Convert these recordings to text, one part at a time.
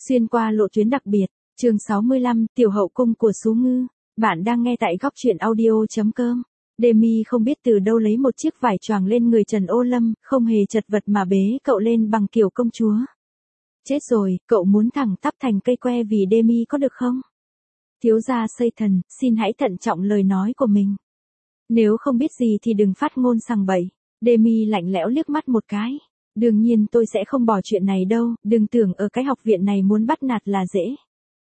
Xuyên qua lộ tuyến đặc biệt, chương 65, tiểu hậu cung của Sú Ngư. Bạn đang nghe tại góc truyện audio.com. Demi không biết từ đâu lấy một chiếc vải choàng lên người Trần Ô Lâm, không hề chật vật mà bế cậu lên bằng kiểu công chúa. Chết rồi, cậu muốn thẳng tắp thành cây que vì Demi có được không? Thiếu gia Satan, xin hãy thận trọng lời nói của mình. Nếu không biết gì thì đừng phát ngôn sằng bậy. Demi lạnh lẽo liếc mắt một cái. Đương nhiên tôi sẽ không bỏ chuyện này đâu, đừng tưởng ở cái học viện này muốn bắt nạt là dễ.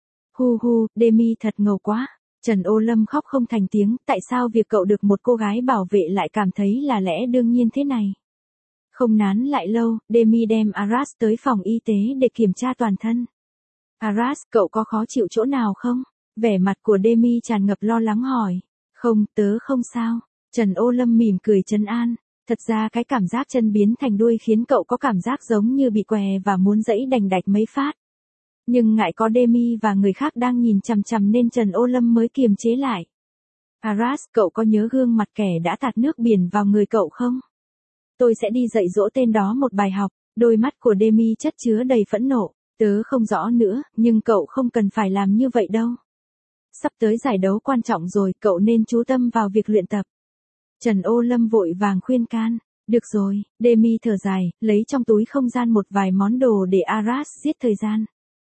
Hu hu, Demi thật ngầu quá. Trần Ô Lâm khóc không thành tiếng, tại sao việc cậu được một cô gái bảo vệ lại cảm thấy là lẽ đương nhiên thế này. Không nán lại lâu, Demi đem Aras tới phòng y tế để kiểm tra toàn thân. Aras, cậu có khó chịu chỗ nào không? Vẻ mặt của Demi tràn ngập lo lắng hỏi. Không, tớ không sao. Trần Ô Lâm mỉm cười trấn an. Thật ra cái cảm giác chân biến thành đuôi khiến cậu có cảm giác giống như bị què và muốn giãy đành đạch mấy phát. Nhưng ngại có Demi và người khác đang nhìn chằm chằm nên Trần Ô Lâm mới kiềm chế lại. Aras, cậu có nhớ gương mặt kẻ đã tạt nước biển vào người cậu không? Tôi sẽ đi dạy dỗ tên đó một bài học. Đôi mắt của Demi chất chứa đầy phẫn nộ. Tớ không rõ nữa, nhưng cậu không cần phải làm như vậy đâu. Sắp tới giải đấu quan trọng rồi, cậu nên chú tâm vào việc luyện tập. Trần Ô Lâm vội vàng khuyên can. Được rồi, Demi thở dài, lấy trong túi không gian một vài món đồ để Aras giết thời gian.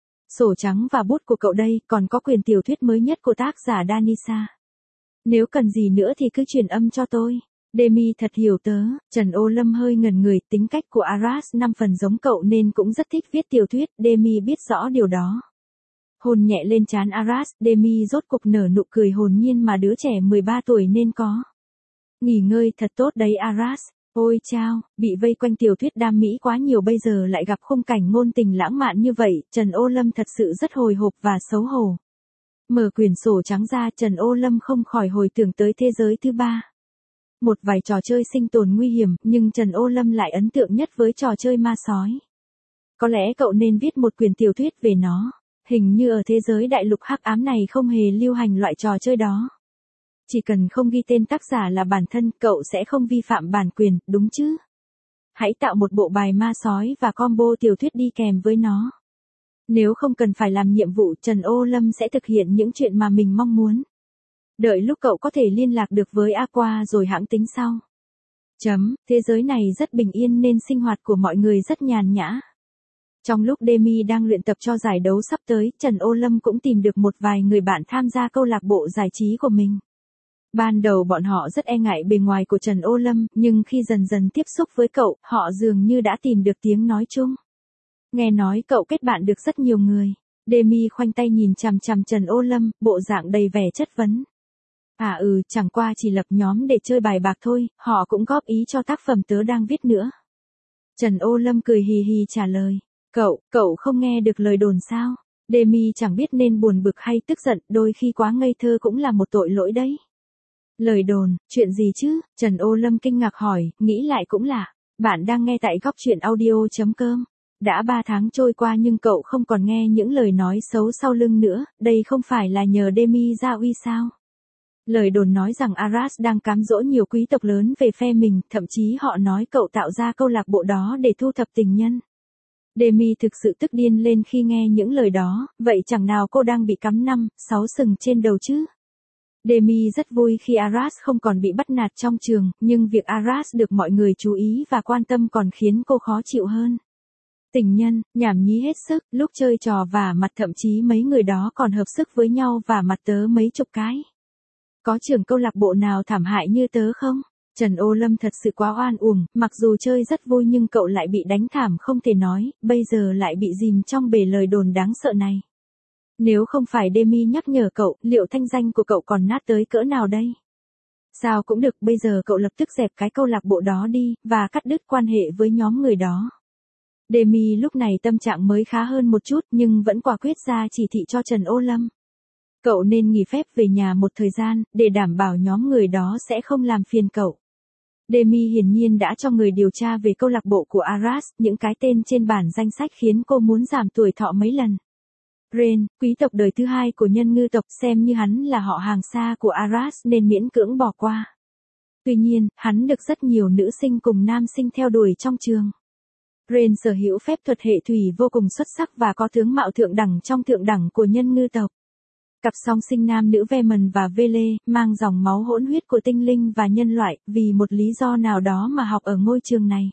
Sổ trắng và bút của cậu đây, còn có quyển tiểu thuyết mới nhất của tác giả Danisa. Nếu cần gì nữa thì cứ truyền âm cho tôi. Demi thật hiểu tớ. Trần Ô Lâm hơi ngẩn người, tính cách của Aras 5 phần giống cậu nên cũng rất thích viết tiểu thuyết, Demi biết rõ điều đó. Hôn nhẹ lên trán Aras, Demi rốt cục nở nụ cười hồn nhiên mà đứa trẻ 13 tuổi nên có. Nghỉ ngơi thật tốt đấy Aras. Ôi chao, bị vây quanh tiểu thuyết đam mỹ quá nhiều bây giờ lại gặp khung cảnh ngôn tình lãng mạn như vậy, Trần Ô Lâm thật sự rất hồi hộp và xấu hổ. Mở quyển sổ trắng ra, Trần Ô Lâm không khỏi hồi tưởng tới thế giới thứ ba. Một vài trò chơi sinh tồn nguy hiểm, nhưng Trần Ô Lâm lại ấn tượng nhất với trò chơi ma sói. Có lẽ cậu nên viết một quyển tiểu thuyết về nó. Hình như ở thế giới đại lục hắc ám này không hề lưu hành loại trò chơi đó. Chỉ cần không ghi tên tác giả là bản thân, cậu sẽ không vi phạm bản quyền, đúng chứ? Hãy tạo một bộ bài ma sói và combo tiểu thuyết đi kèm với nó. Nếu không cần phải làm nhiệm vụ, Trần Ô Lâm sẽ thực hiện những chuyện mà mình mong muốn. Đợi lúc cậu có thể liên lạc được với Aqua rồi hãng tính sau. Thế giới này rất bình yên nên sinh hoạt của mọi người rất nhàn nhã. Trong lúc Demi đang luyện tập cho giải đấu sắp tới, Trần Ô Lâm cũng tìm được một vài người bạn tham gia câu lạc bộ giải trí của mình. Ban đầu bọn họ rất e ngại bề ngoài của Trần Ô Lâm, nhưng khi dần dần tiếp xúc với cậu, họ dường như đã tìm được tiếng nói chung. Nghe nói cậu kết bạn được rất nhiều người. Demi khoanh tay nhìn chằm chằm Trần Ô Lâm, bộ dạng đầy vẻ chất vấn. Chẳng qua chỉ lập nhóm để chơi bài bạc thôi, họ cũng góp ý cho tác phẩm tớ đang viết nữa. Trần Ô Lâm cười hì hì trả lời. Cậu không nghe được lời đồn sao? Demi chẳng biết nên buồn bực hay tức giận, đôi khi quá ngây thơ cũng là một tội lỗi đấy. Lời đồn, chuyện gì chứ? Trần Ô Lâm kinh ngạc hỏi, nghĩ lại cũng lạ. Bạn đang nghe tại góc truyện audio.com. Đã 3 tháng trôi qua nhưng cậu không còn nghe những lời nói xấu sau lưng nữa, đây không phải là nhờ Demi ra uy sao? Lời đồn nói rằng Aras đang cám dỗ nhiều quý tộc lớn về phe mình, thậm chí họ nói cậu tạo ra câu lạc bộ đó để thu thập tình nhân. Demi thực sự tức điên lên khi nghe những lời đó, vậy chẳng nào cô đang bị cắm 5-6 sừng trên đầu chứ? Demi rất vui khi Aras không còn bị bắt nạt trong trường, nhưng việc Aras được mọi người chú ý và quan tâm còn khiến cô khó chịu hơn. Tình nhân, nhảm nhí hết sức, lúc chơi trò vả mặt thậm chí mấy người đó còn hợp sức với nhau vả mặt tớ mấy chục cái. Có trưởng câu lạc bộ nào thảm hại như tớ không? Trần Ô Lâm thật sự quá oan uổng, mặc dù chơi rất vui nhưng cậu lại bị đánh thảm không thể nói, bây giờ lại bị dìm trong bể lời đồn đáng sợ này. Nếu không phải Demi nhắc nhở cậu, liệu thanh danh của cậu còn nát tới cỡ nào đây? Sao cũng được, bây giờ cậu lập tức dẹp cái câu lạc bộ đó đi, và cắt đứt quan hệ với nhóm người đó. Demi lúc này tâm trạng mới khá hơn một chút nhưng vẫn quả quyết ra chỉ thị cho Trần Ô Lâm. Cậu nên nghỉ phép về nhà một thời gian, để đảm bảo nhóm người đó sẽ không làm phiền cậu. Demi hiển nhiên đã cho người điều tra về câu lạc bộ của Aras, những cái tên trên bản danh sách khiến cô muốn giảm tuổi thọ mấy lần. Ren, quý tộc đời thứ hai của nhân ngư tộc, xem như hắn là họ hàng xa của Aras nên miễn cưỡng bỏ qua. Tuy nhiên, hắn được rất nhiều nữ sinh cùng nam sinh theo đuổi trong trường. Ren sở hữu phép thuật hệ thủy vô cùng xuất sắc và có tướng mạo thượng đẳng trong thượng đẳng của nhân ngư tộc. Cặp song sinh nam nữ Veman và Vele, mang dòng máu hỗn huyết của tinh linh và nhân loại, vì một lý do nào đó mà học ở ngôi trường này.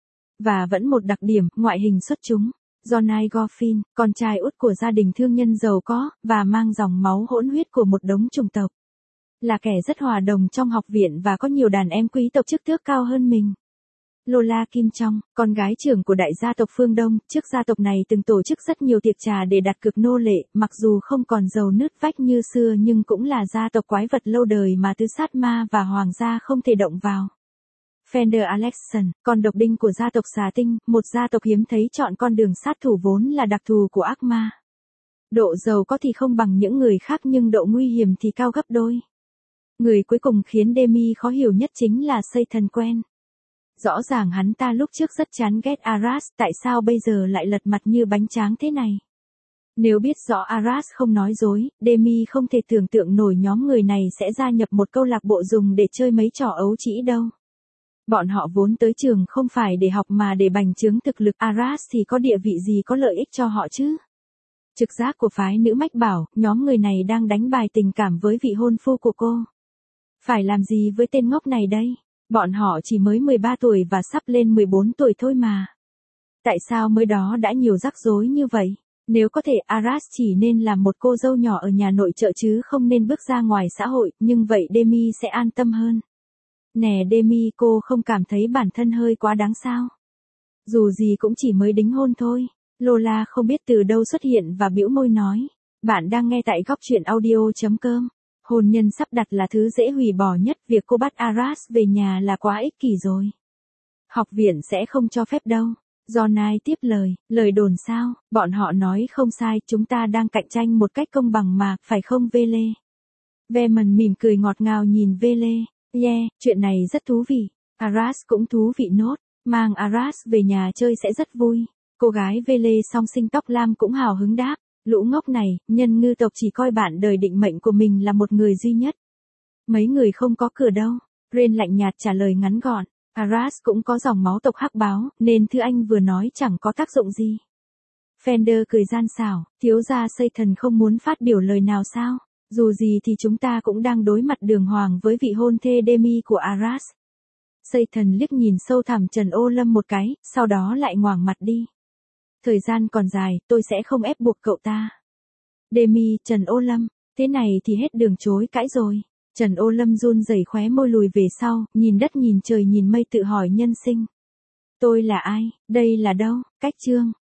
Và vẫn một đặc điểm, ngoại hình xuất chúng. Jonai Goffin, con trai út của gia đình thương nhân giàu có, và mang dòng máu hỗn huyết của một đống chủng tộc. Là kẻ rất hòa đồng trong học viện và có nhiều đàn em quý tộc chức tước cao hơn mình. Lola Kim Trong, con gái trưởng của đại gia tộc phương Đông, trước gia tộc này từng tổ chức rất nhiều tiệc trà để đặt cược nô lệ, mặc dù không còn giàu nứt vách như xưa nhưng cũng là gia tộc quái vật lâu đời mà tứ sát ma và hoàng gia không thể động vào. Fender Alexson, con độc đinh của gia tộc xà tinh, một gia tộc hiếm thấy chọn con đường sát thủ vốn là đặc thù của ác ma. Độ giàu có thì không bằng những người khác nhưng độ nguy hiểm thì cao gấp đôi. Người cuối cùng khiến Demi khó hiểu nhất chính là Satan Quen. Rõ ràng hắn ta lúc trước rất chán ghét Aras, tại sao bây giờ lại lật mặt như bánh tráng thế này? Nếu biết rõ Aras không nói dối, Demi không thể tưởng tượng nổi nhóm người này sẽ gia nhập một câu lạc bộ dùng để chơi mấy trò ấu trĩ đâu. Bọn họ vốn tới trường không phải để học mà để bành trướng thực lực, Aras thì có địa vị gì có lợi ích cho họ chứ? Trực giác của phái nữ mách bảo, nhóm người này đang đánh bài tình cảm với vị hôn phu của cô. Phải làm gì với tên ngốc này đây? Bọn họ chỉ mới 13 tuổi và sắp lên 14 tuổi thôi mà. Tại sao mới đó đã nhiều rắc rối như vậy? Nếu có thể Aras chỉ nên làm một cô dâu nhỏ ở nhà nội trợ chứ không nên bước ra ngoài xã hội, nhưng vậy Demi sẽ an tâm hơn. Nè Demi, cô không cảm thấy bản thân hơi quá đáng sao? Dù gì cũng chỉ mới đính hôn thôi. Lola không biết từ đâu xuất hiện và bĩu môi nói. Bạn đang nghe tại góc truyện audio.com. Hôn nhân sắp đặt là thứ dễ hủy bỏ nhất, việc cô bắt Aras về nhà là quá ích kỷ rồi. Học viện sẽ không cho phép đâu. Jonai tiếp lời đồn sao, bọn họ nói không sai, chúng ta đang cạnh tranh một cách công bằng mà, phải không Vele? Veman mỉm cười ngọt ngào nhìn Vele. Yeah, chuyện này rất thú vị. Aras cũng thú vị nốt, mang Aras về nhà chơi sẽ rất vui. Cô gái Vele song sinh tóc lam cũng hào hứng đáp. Lũ ngốc này, nhân ngư tộc chỉ coi bạn đời định mệnh của mình là một người duy nhất. Mấy người không có cửa đâu. Ren lạnh nhạt trả lời ngắn gọn. Aras cũng có dòng máu tộc hắc báo, nên thứ anh vừa nói chẳng có tác dụng gì. Fender cười gian xảo, thiếu gia Satan không muốn phát biểu lời nào sao? Dù gì thì chúng ta cũng đang đối mặt đường hoàng với vị hôn thê Demi của Aras. Satan liếc nhìn sâu thẳm Trần Ô Lâm một cái, sau đó lại ngoảnh mặt đi. Thời gian còn dài, tôi sẽ không ép buộc cậu ta. Demi, Trần Ô Lâm, thế này thì hết đường chối cãi rồi. Trần Ô Lâm run rẩy khóe môi lùi về sau, nhìn đất nhìn trời nhìn mây tự hỏi nhân sinh. Tôi là ai, đây là đâu, cách chương.